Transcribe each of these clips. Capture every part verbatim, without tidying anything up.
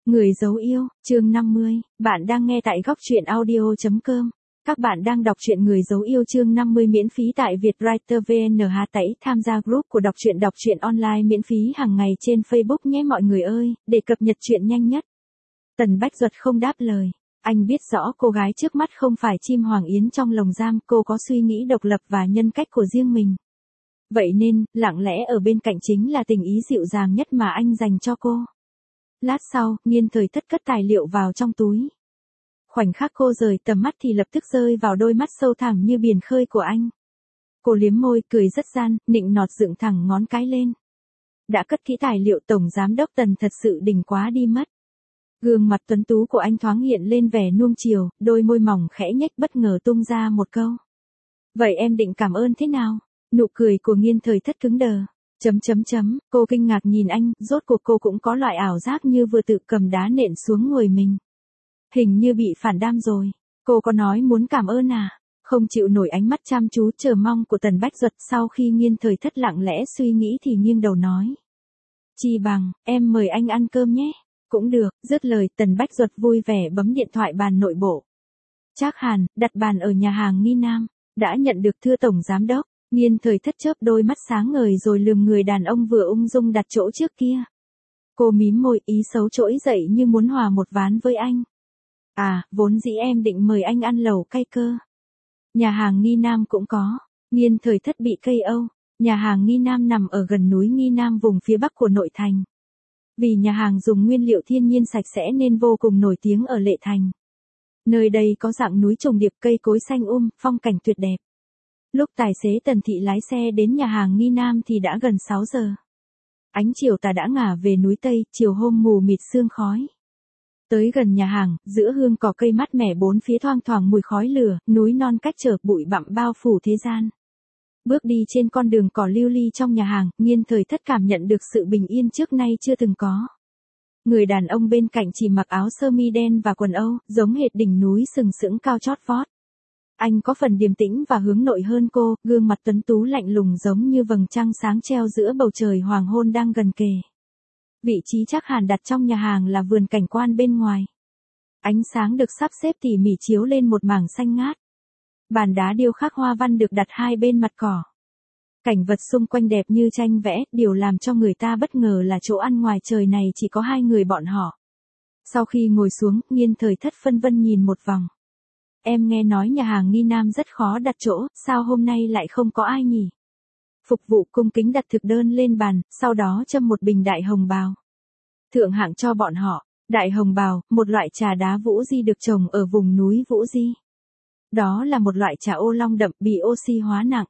Người dấu yêu, chương năm mươi, bạn đang nghe tại góc truyện audio chấm com. Các bạn đang đọc truyện Người dấu yêu chương năm mươi miễn phí tại Vietwriter vê en hát tẩy tham gia group của đọc truyện đọc truyện online miễn phí hàng ngày trên Facebook nhé mọi người ơi, để cập nhật truyện nhanh nhất. Tần Bách Duật không đáp lời. Anh biết rõ cô gái trước mắt không phải chim hoàng yến trong lồng giam, cô có suy nghĩ độc lập và nhân cách của riêng mình. Vậy nên, lặng lẽ ở bên cạnh chính là tình ý dịu dàng nhất mà anh dành cho cô. Lát sau, Nghiên Thời Thất cất tài liệu vào trong túi. Khoảnh khắc cô rời tầm mắt thì lập tức rơi vào đôi mắt sâu thẳm như biển khơi của anh. Cô liếm môi, cười rất gian, nịnh nọt dựng thẳng ngón cái lên. Đã cất kỹ tài liệu, Tổng Giám đốc Tần thật sự đỉnh quá đi mất. Gương mặt tuấn tú của anh thoáng hiện lên vẻ nuông chiều, đôi môi mỏng khẽ nhếch bất ngờ tung ra một câu. Vậy em định cảm ơn thế nào? Nụ cười của Nghiên Thời Thất cứng đờ. Chấm chấm chấm, cô kinh ngạc nhìn anh, rốt cuộc cô cũng có loại ảo giác như vừa tự cầm đá nện xuống người mình. Hình như bị phản đam rồi. Cô có nói muốn cảm ơn à? Không chịu nổi ánh mắt chăm chú chờ mong của Tần Bách Duật, sau khi Nghiên Thời Thất lặng lẽ suy nghĩ thì nghiêng đầu nói. Chi bằng, em mời anh ăn cơm nhé. Cũng được, dứt lời Tần Bách Duật vui vẻ bấm điện thoại bàn nội bộ. Trác Hàn, đặt bàn ở nhà hàng Nghi Nam. Đã nhận được thưa Tổng Giám đốc. Nghiên Thời Thất chớp đôi mắt sáng ngời rồi lườm người đàn ông vừa ung dung đặt chỗ trước kia. Cô mím môi, ý xấu trỗi dậy như muốn hòa một ván với anh. À, vốn dĩ em định mời anh ăn lẩu cay cơ. Nhà hàng Nghi Nam cũng có. Nghiên Thời Thất bị cây âu. Nhà hàng Nghi Nam nằm ở gần núi Nghi Nam vùng phía bắc của nội thành. Vì nhà hàng dùng nguyên liệu thiên nhiên sạch sẽ nên vô cùng nổi tiếng ở Lệ Thành. Nơi đây có dạng núi trùng điệp, cây cối xanh um, phong cảnh tuyệt đẹp. Lúc tài xế Tần Thị lái xe đến nhà hàng Nghi Nam thì đã gần sáu giờ. Ánh chiều tà đã ngả về núi Tây, chiều hôm mù mịt sương khói. Tới gần nhà hàng, giữa hương cỏ cây mát mẻ bốn phía thoang thoảng mùi khói lửa, núi non cách trở, bụi bặm bao phủ thế gian. Bước đi trên con đường cỏ lưu ly trong nhà hàng, Nghiên Thời Thất cảm nhận được sự bình yên trước nay chưa từng có. Người đàn ông bên cạnh chỉ mặc áo sơ mi đen và quần âu, giống hệt đỉnh núi sừng sững cao chót vót. Anh có phần điềm tĩnh và hướng nội hơn cô, gương mặt tuấn tú lạnh lùng giống như vầng trăng sáng treo giữa bầu trời hoàng hôn đang gần kề. Vị trí Trác Hàn đặt trong nhà hàng là vườn cảnh quan bên ngoài. Ánh sáng được sắp xếp tỉ mỉ chiếu lên một mảng xanh ngát. Bàn đá điêu khắc hoa văn được đặt hai bên mặt cỏ. Cảnh vật xung quanh đẹp như tranh vẽ, điều làm cho người ta bất ngờ là chỗ ăn ngoài trời này chỉ có hai người bọn họ. Sau khi ngồi xuống, Nghiên Thời Thất phân vân nhìn một vòng. Em nghe nói nhà hàng Nghi Nam rất khó đặt chỗ, sao hôm nay lại không có ai nhỉ? Phục vụ cung kính đặt thực đơn lên bàn, sau đó châm một bình đại hồng bào. Thượng hạng cho bọn họ. Đại hồng bào, một loại trà đá Vũ Di được trồng ở vùng núi Vũ Di. Đó là một loại trà ô long đậm, bị oxy hóa nặng.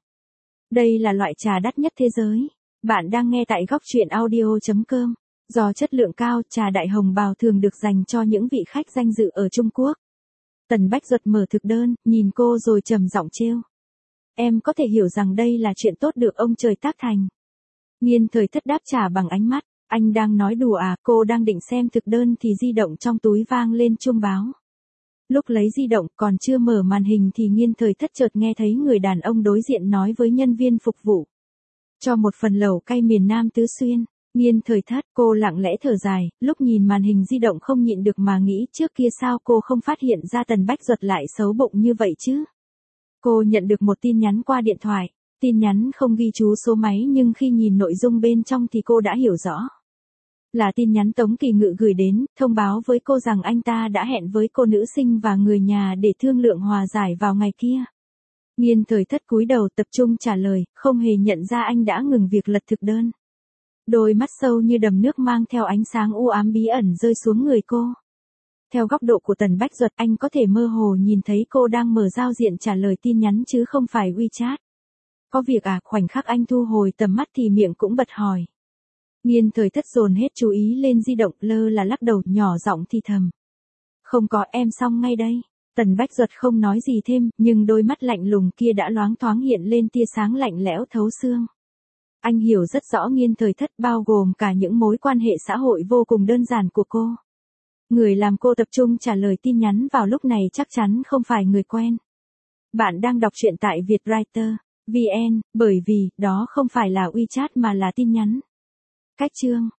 Đây là loại trà đắt nhất thế giới. Bạn đang nghe tại góc truyện audio chấm com. Do chất lượng cao, trà đại hồng bào thường được dành cho những vị khách danh dự ở Trung Quốc. Tần Bách Duật mở thực đơn, nhìn cô rồi trầm giọng trêu. Em có thể hiểu rằng đây là chuyện tốt được ông trời tác thành. Nghiên Thời Thất đáp trả bằng ánh mắt. Anh đang nói đùa à? Cô đang định xem thực đơn thì di động trong túi vang lên chuông báo. Lúc lấy di động còn chưa mở màn hình thì Nghiên Thời Thất chợt nghe thấy người đàn ông đối diện nói với nhân viên phục vụ. Cho một phần lẩu cay miền Nam Tứ Xuyên. Nghiên Thời Thất, cô lặng lẽ thở dài, lúc nhìn màn hình di động không nhịn được mà nghĩ trước kia sao cô không phát hiện ra Tần Bách Duật lại xấu bụng như vậy chứ. Cô nhận được một tin nhắn qua điện thoại, tin nhắn không ghi chú số máy nhưng khi nhìn nội dung bên trong thì cô đã hiểu rõ. Là tin nhắn Tống Kỳ Ngự gửi đến, thông báo với cô rằng anh ta đã hẹn với cô nữ sinh và người nhà để thương lượng hòa giải vào ngày kia. Nghiên Thời Thất cúi đầu tập trung trả lời, không hề nhận ra anh đã ngừng việc lật thực đơn. Đôi mắt sâu như đầm nước mang theo ánh sáng u ám bí ẩn rơi xuống người cô. Theo góc độ của Tần Bách Duật, anh có thể mơ hồ nhìn thấy cô đang mở giao diện trả lời tin nhắn chứ không phải WeChat. Có việc à? Khoảnh khắc anh thu hồi tầm mắt thì miệng cũng bật hỏi. Nghiên Thời Thất dồn hết chú ý lên di động, lơ là lắc đầu, nhỏ giọng thì thầm. Không có, em xong ngay đây. Tần Bách Duật không nói gì thêm, nhưng đôi mắt lạnh lùng kia đã loáng thoáng hiện lên tia sáng lạnh lẽo thấu xương. Anh hiểu rất rõ Nghiên Thời Thất, bao gồm cả những mối quan hệ xã hội vô cùng đơn giản của cô. Người làm cô tập trung trả lời tin nhắn vào lúc này chắc chắn không phải người quen. Bạn đang đọc truyện tại Vietwriter vê en, bởi vì, đó không phải là WeChat mà là tin nhắn. Cách chương